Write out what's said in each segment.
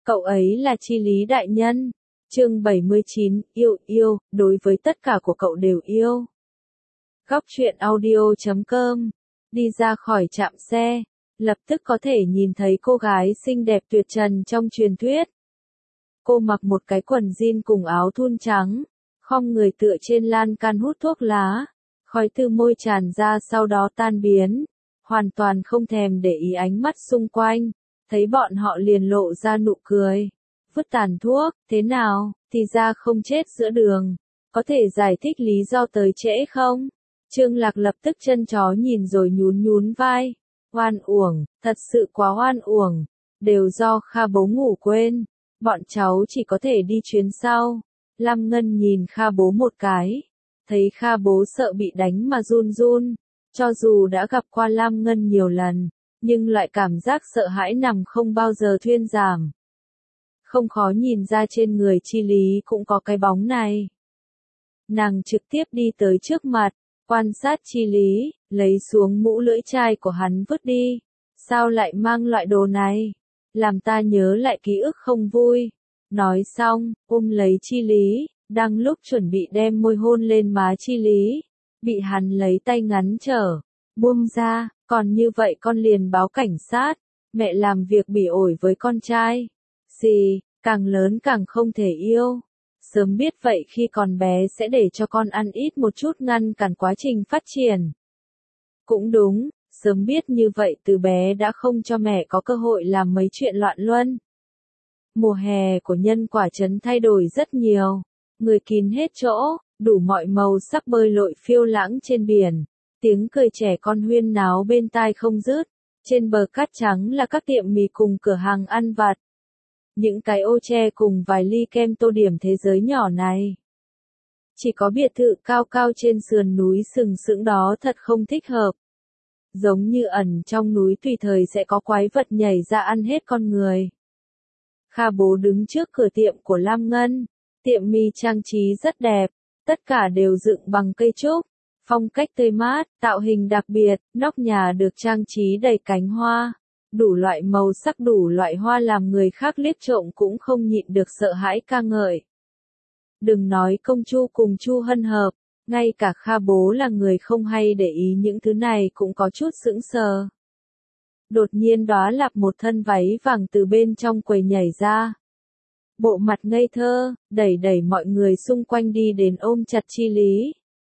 Cậu ấy là Chi Lý đại nhân. Chương 79, yêu, đối với tất cả của cậu đều yêu. Góc truyện audio.com. Đi ra khỏi trạm xe, lập tức có thể nhìn thấy cô gái xinh đẹp tuyệt trần trong truyền thuyết. Cô mặc một cái quần jean cùng áo thun trắng, khom người tựa trên lan can hút thuốc lá, khói từ môi tràn ra sau đó tan biến, hoàn toàn không thèm để ý ánh mắt xung quanh, thấy bọn họ liền lộ ra nụ cười. Vứt tàn thuốc, thế nào, thì ra không chết giữa đường, có thể giải thích lý do tới trễ không? Trương Lạc lập tức chân chó nhìn rồi nhún vai, oan uổng, thật sự quá oan uổng, đều do Kha bố ngủ quên, bọn cháu chỉ có thể đi chuyến sau. Lam Ngân nhìn Kha bố một cái, thấy Kha bố sợ bị đánh mà run, cho dù đã gặp qua Lam Ngân nhiều lần, nhưng loại cảm giác sợ hãi nằm không bao giờ thuyên giảm. Không khó nhìn ra trên người Chi Lý cũng có cái bóng này. Nàng trực tiếp đi tới trước mặt, quan sát Chi Lý, lấy xuống mũ lưỡi chai của hắn vứt đi. Sao lại mang loại đồ này? Làm ta nhớ lại ký ức không vui. Nói xong, ôm lấy Chi Lý, đang lúc chuẩn bị đem môi hôn lên má Chi Lý. Bị hắn lấy tay ngắn trở, buông ra, còn như vậy con liền báo cảnh sát. Mẹ làm việc bỉ ổi với con trai. Gì, càng lớn càng không thể yêu. Sớm biết vậy khi còn bé sẽ để cho con ăn ít một chút ngăn cản quá trình phát triển. Cũng đúng, sớm biết như vậy từ bé đã không cho mẹ có cơ hội làm mấy chuyện loạn luân. Mùa hè của Nhân Quả Trấn thay đổi rất nhiều, người kín hết chỗ, đủ mọi màu sắc bơi lội phiêu lãng trên biển, tiếng cười trẻ con huyên náo bên tai không dứt, trên bờ cát trắng là các tiệm mì cùng cửa hàng ăn vặt. Những cái ô tre cùng vài ly kem tô điểm thế giới nhỏ này. Chỉ có biệt thự cao cao trên sườn núi sừng sững đó thật không thích hợp. Giống như ẩn trong núi tùy thời sẽ có quái vật nhảy ra ăn hết con người. Kha bố đứng trước cửa tiệm của Lam Ngân. Tiệm mì trang trí rất đẹp, tất cả đều dựng bằng cây trúc, phong cách tươi mát, tạo hình đặc biệt, nóc nhà được trang trí đầy cánh hoa. Đủ loại màu sắc đủ loại hoa làm người khác liếc trộm cũng không nhịn được sợ hãi ca ngợi. Đừng nói Công Chu cùng Chu Hân hợp, ngay cả Kha bố là người không hay để ý những thứ này cũng có chút sững sờ. Đột nhiên Đóa Lạp một thân váy vàng từ bên trong quầy nhảy ra. Bộ mặt ngây thơ, đẩy mọi người xung quanh đi đến ôm chặt Chi Lý.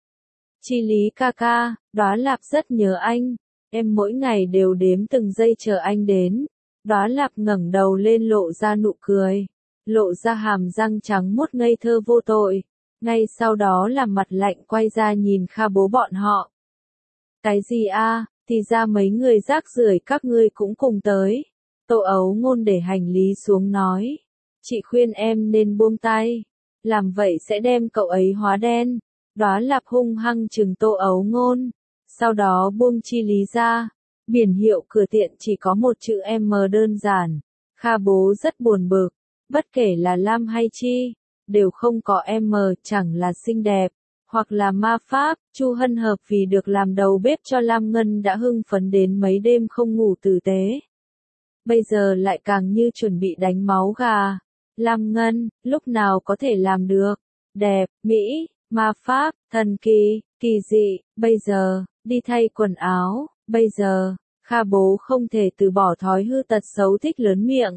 Chi Lý ca ca, Đóa Lạp rất nhớ anh. Em mỗi ngày đều đếm từng giây chờ anh đến. Đóa Lạp ngẩng đầu lên lộ ra nụ cười. Lộ ra hàm răng trắng muốt ngây thơ vô tội. Ngay sau đó là mặt lạnh quay ra nhìn Kha bố bọn họ. Cái gì a? Thì ra mấy người rác rưởi các ngươi cũng cùng tới. Tô Ấu Ngôn để hành lý xuống nói. Chị khuyên em nên buông tay. Làm vậy sẽ đem cậu ấy hóa đen. Đóa Lạp hung hăng trừng Tô Ấu Ngôn. Sau đó buông Chi Lý ra. Biển hiệu cửa tiệm chỉ có một chữ M đơn giản. Kha bố rất buồn bực. Bất kể là Lam hay Chi, đều không có M, chẳng là xinh đẹp, hoặc là ma pháp. Chu Hân hợp vì được làm đầu bếp cho Lam Ngân đã hưng phấn đến mấy đêm không ngủ tử tế. Bây giờ lại càng như chuẩn bị đánh máu gà. Lam Ngân, lúc nào có thể làm được? Đẹp, mỹ, ma pháp, thần kỳ, kỳ dị, bây giờ, đi thay quần áo, bây giờ, Kha bố không thể từ bỏ thói hư tật xấu thích lớn miệng.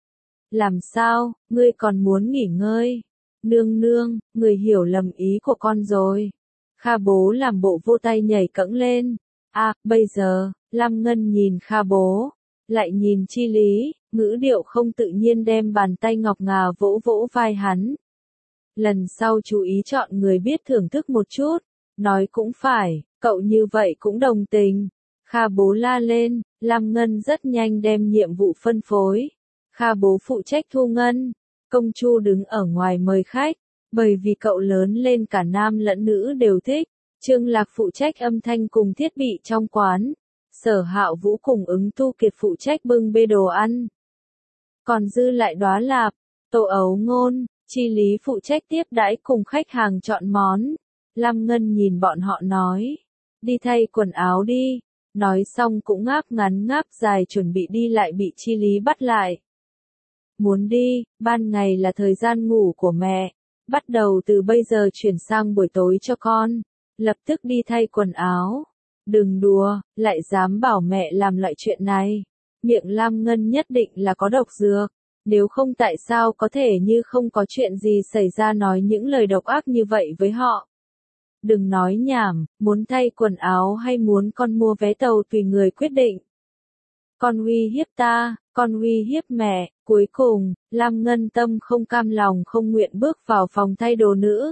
Làm sao, ngươi còn muốn nghỉ ngơi? Nương, người hiểu lầm ý của con rồi. Kha bố làm bộ vô tay nhảy cẫng lên. À, bây giờ, Lam Ngân nhìn Kha bố, lại nhìn Chi Lý, ngữ điệu không tự nhiên đem bàn tay ngọc ngà vỗ vai hắn. Lần sau chú ý chọn người biết thưởng thức một chút. Nói cũng phải, cậu như vậy cũng đồng tình. Kha bố la lên, Lam Ngân rất nhanh đem nhiệm vụ phân phối. Kha bố phụ trách thu ngân. Công Chu đứng ở ngoài mời khách, bởi vì cậu lớn lên cả nam lẫn nữ đều thích. Trương Lạc phụ trách âm thanh cùng thiết bị trong quán. Sở Hạo Vũ cùng Ứng Tu Kiệt phụ trách bưng bê đồ ăn. Còn dư lại Đóa Lạp, Tô Ấu Ngôn, Chi Lý phụ trách tiếp đãi cùng khách hàng chọn món. Lam Ngân nhìn bọn họ nói, đi thay quần áo đi. Nói xong cũng ngáp ngắn ngáp dài chuẩn bị đi lại bị Chi Lý bắt lại. Muốn đi, ban ngày là thời gian ngủ của mẹ. Bắt đầu từ bây giờ chuyển sang buổi tối cho con. Lập tức đi thay quần áo. Đừng đùa, lại dám bảo mẹ làm loại chuyện này. Miệng Lam Ngân nhất định là có độc dược. Nếu không tại sao có thể như không có chuyện gì xảy ra nói những lời độc ác như vậy với họ. Đừng nói nhảm, muốn thay quần áo hay muốn con mua vé tàu tùy người quyết định. Con uy hiếp ta, con uy hiếp mẹ, cuối cùng, Lam Ngân tâm không cam lòng không nguyện bước vào phòng thay đồ nữ.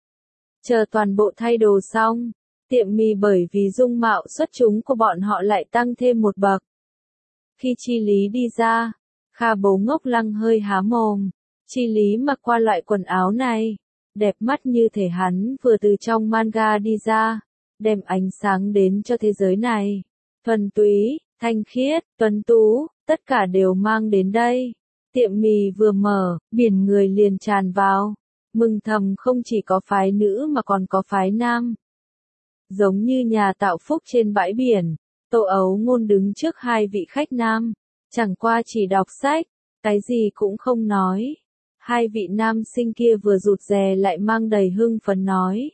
Chờ toàn bộ thay đồ xong, tiệm mì bởi vì dung mạo xuất chúng của bọn họ lại tăng thêm một bậc. Khi Chi Lý đi ra, Kha Bố ngốc lăng hơi há mồm. Chi Lý mặc qua loại quần áo này, đẹp mắt như thể hắn vừa từ trong manga đi ra, đem ánh sáng đến cho thế giới này. Thuần túy, thanh khiết, tuấn tú, tất cả đều mang đến đây. Tiệm mì vừa mở, biển người liền tràn vào. Mừng thầm không chỉ có phái nữ mà còn có phái nam. Giống như nhà tạo phúc trên bãi biển, Tô Ấu Ngôn đứng trước hai vị khách nam. Chẳng qua chỉ đọc sách, cái gì cũng không nói. Hai vị nam sinh kia vừa rụt rè lại mang đầy hưng phấn nói.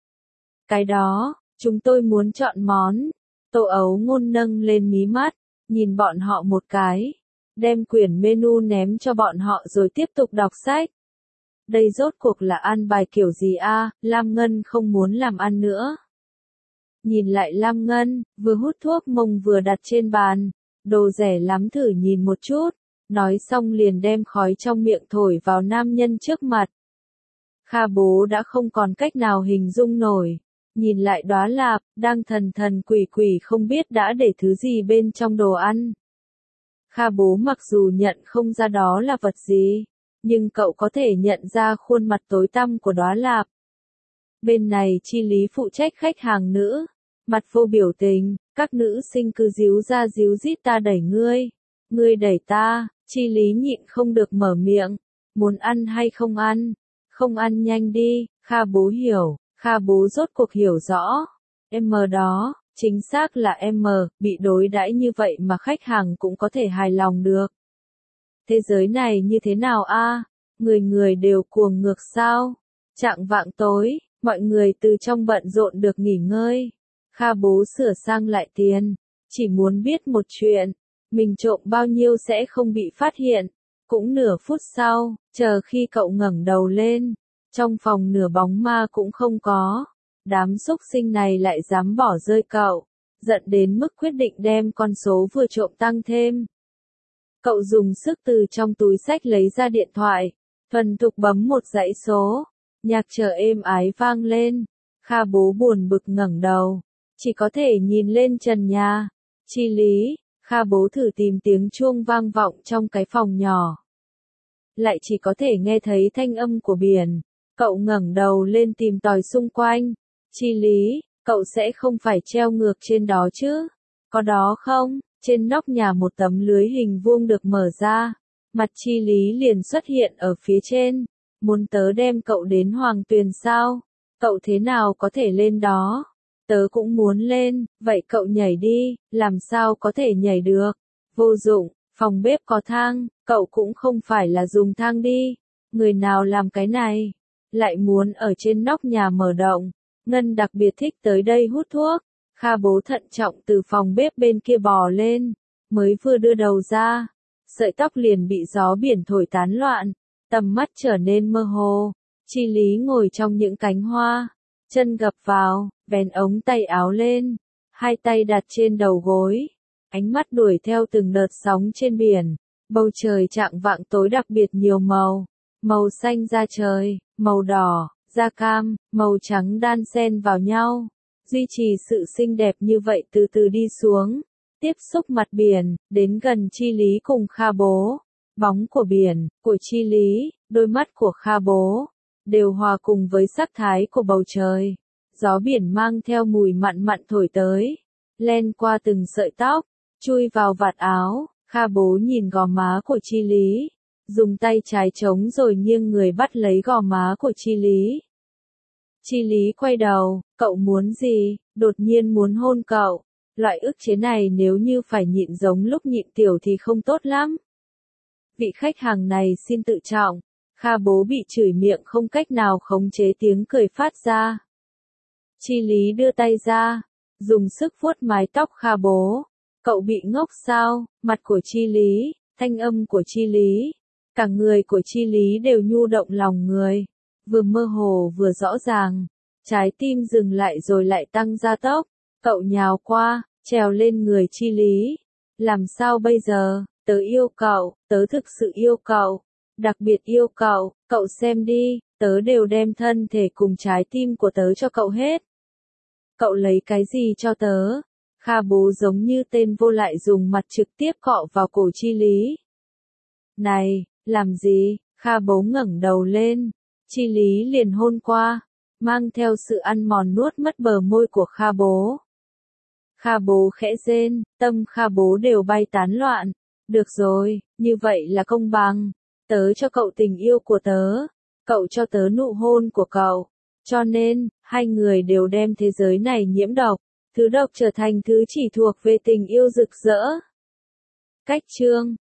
Cái đó, chúng tôi muốn chọn món. Tô Ấu Ngôn nâng lên mí mắt, nhìn bọn họ một cái, đem quyển menu ném cho bọn họ rồi tiếp tục đọc sách. Đây rốt cuộc là ăn bài kiểu gì a? Lam Ngân không muốn làm ăn nữa. Nhìn lại Lam Ngân, vừa hút thuốc mông vừa đặt trên bàn, đồ rẻ lắm thử nhìn một chút, nói xong liền đem khói trong miệng thổi vào nam nhân trước mặt. Kha Bố đã không còn cách nào hình dung nổi, nhìn lại Đóa Lạp, đang thần thần quỷ quỷ không biết đã để thứ gì bên trong đồ ăn. Kha Bố mặc dù nhận không ra đó là vật gì, nhưng cậu có thể nhận ra khuôn mặt tối tăm của Đóa Lạp. Bên này Chi Lý phụ trách khách hàng nữ, mặt vô biểu tình, các nữ sinh cứ díu ra díu dít ta đẩy ngươi đẩy ta, Chi Lý nhịn không được mở miệng, muốn ăn hay không ăn, không ăn nhanh đi, Kha Bố hiểu, Kha Bố rốt cuộc hiểu rõ, M đó, chính xác là M, bị đối đãi như vậy mà khách hàng cũng có thể hài lòng được. Thế giới này như thế nào a? Người người đều cuồng ngược sao? Chạng vạng tối, mọi người từ trong bận rộn được nghỉ ngơi. Kha Bố sửa sang lại tiền, chỉ muốn biết một chuyện, mình trộm bao nhiêu sẽ không bị phát hiện. Cũng nửa phút sau, chờ khi cậu ngẩng đầu lên, trong phòng nửa bóng ma cũng không có. Đám xúc sinh này lại dám bỏ rơi cậu, giận đến mức quyết định đem con số vừa trộm tăng thêm. Cậu dùng sức từ trong túi xách lấy ra điện thoại, thuần thục bấm một dãy số, nhạc chờ êm ái vang lên. Kha Bố buồn bực ngẩng đầu, chỉ có thể nhìn lên trần nhà. Chi Lý, Kha Bố thử tìm tiếng chuông vang vọng trong cái phòng nhỏ. Lại chỉ có thể nghe thấy thanh âm của biển. Cậu ngẩng đầu lên tìm tòi xung quanh. Chi Lý, cậu sẽ không phải treo ngược trên đó chứ? Có đó không? Trên nóc nhà một tấm lưới hình vuông được mở ra. Mặt Chi Lý liền xuất hiện ở phía trên. Muốn tớ đem cậu đến Hoàng Tuyền sao? Cậu thế nào có thể lên đó? Tớ cũng muốn lên, vậy cậu nhảy đi, làm sao có thể nhảy được? Vô dụng, phòng bếp có thang, cậu cũng không phải là dùng thang đi. Người nào làm cái này? Lại muốn ở trên nóc nhà mở động. Ngân đặc biệt thích tới đây hút thuốc. Kha Bố thận trọng từ phòng bếp bên kia bò lên, mới vừa đưa đầu ra, sợi tóc liền bị gió biển thổi tán loạn, tầm mắt trở nên mơ hồ. Chi Lý ngồi trong những cánh hoa, chân gập vào, vén ống tay áo lên, hai tay đặt trên đầu gối, ánh mắt đuổi theo từng đợt sóng trên biển. Bầu trời chạng vạng tối đặc biệt nhiều màu, màu xanh da trời, màu đỏ, da cam, màu trắng đan xen vào nhau. Duy trì sự xinh đẹp như vậy từ từ đi xuống, tiếp xúc mặt biển, đến gần Chi Lý cùng Kha Bố. Bóng của biển, của Chi Lý, đôi mắt của Kha Bố, đều hòa cùng với sắc thái của bầu trời. Gió biển mang theo mùi mặn mặn thổi tới, len qua từng sợi tóc, chui vào vạt áo. Kha Bố nhìn gò má của Chi Lý, dùng tay trái chống rồi nghiêng người bắt lấy gò má của Chi Lý. Chi Lý quay đầu, cậu muốn gì? Đột nhiên muốn hôn cậu. Loại ức chế này nếu như phải nhịn giống lúc nhịn tiểu thì không tốt lắm. Vị khách hàng này xin tự trọng. Kha bố bị chửi miệng không cách nào khống chế tiếng cười phát ra. Chi Lý đưa tay ra, dùng sức vuốt mái tóc Kha bố. Cậu bị ngốc sao? Mặt của Chi Lý, thanh âm của Chi Lý, cả người của Chi Lý đều nhu động lòng người, vừa mơ hồ vừa rõ ràng. Trái tim dừng lại rồi lại tăng gia tốc. Cậu nhào qua, trèo lên người Chi Lý. Làm sao bây giờ? Tớ yêu cậu, tớ thực sự yêu cậu, đặc biệt yêu cậu, cậu xem đi, tớ đều đem thân thể cùng trái tim của tớ cho cậu hết. Cậu lấy cái gì cho tớ? Kha bố giống như tên vô lại dùng mặt trực tiếp cọ vào cổ Chi Lý. Này, làm gì? Kha bố ngẩng đầu lên. Chi Lý liền hôn qua, mang theo sự ăn mòn nuốt mất bờ môi của Kha bố. Kha bố khẽ rên, tâm Kha bố đều bay tán loạn. Được rồi, như vậy là công bằng. Tớ cho cậu tình yêu của tớ, cậu cho tớ nụ hôn của cậu. Cho nên, hai người đều đem thế giới này nhiễm độc. Thứ độc trở thành thứ chỉ thuộc về tình yêu rực rỡ. Cách chương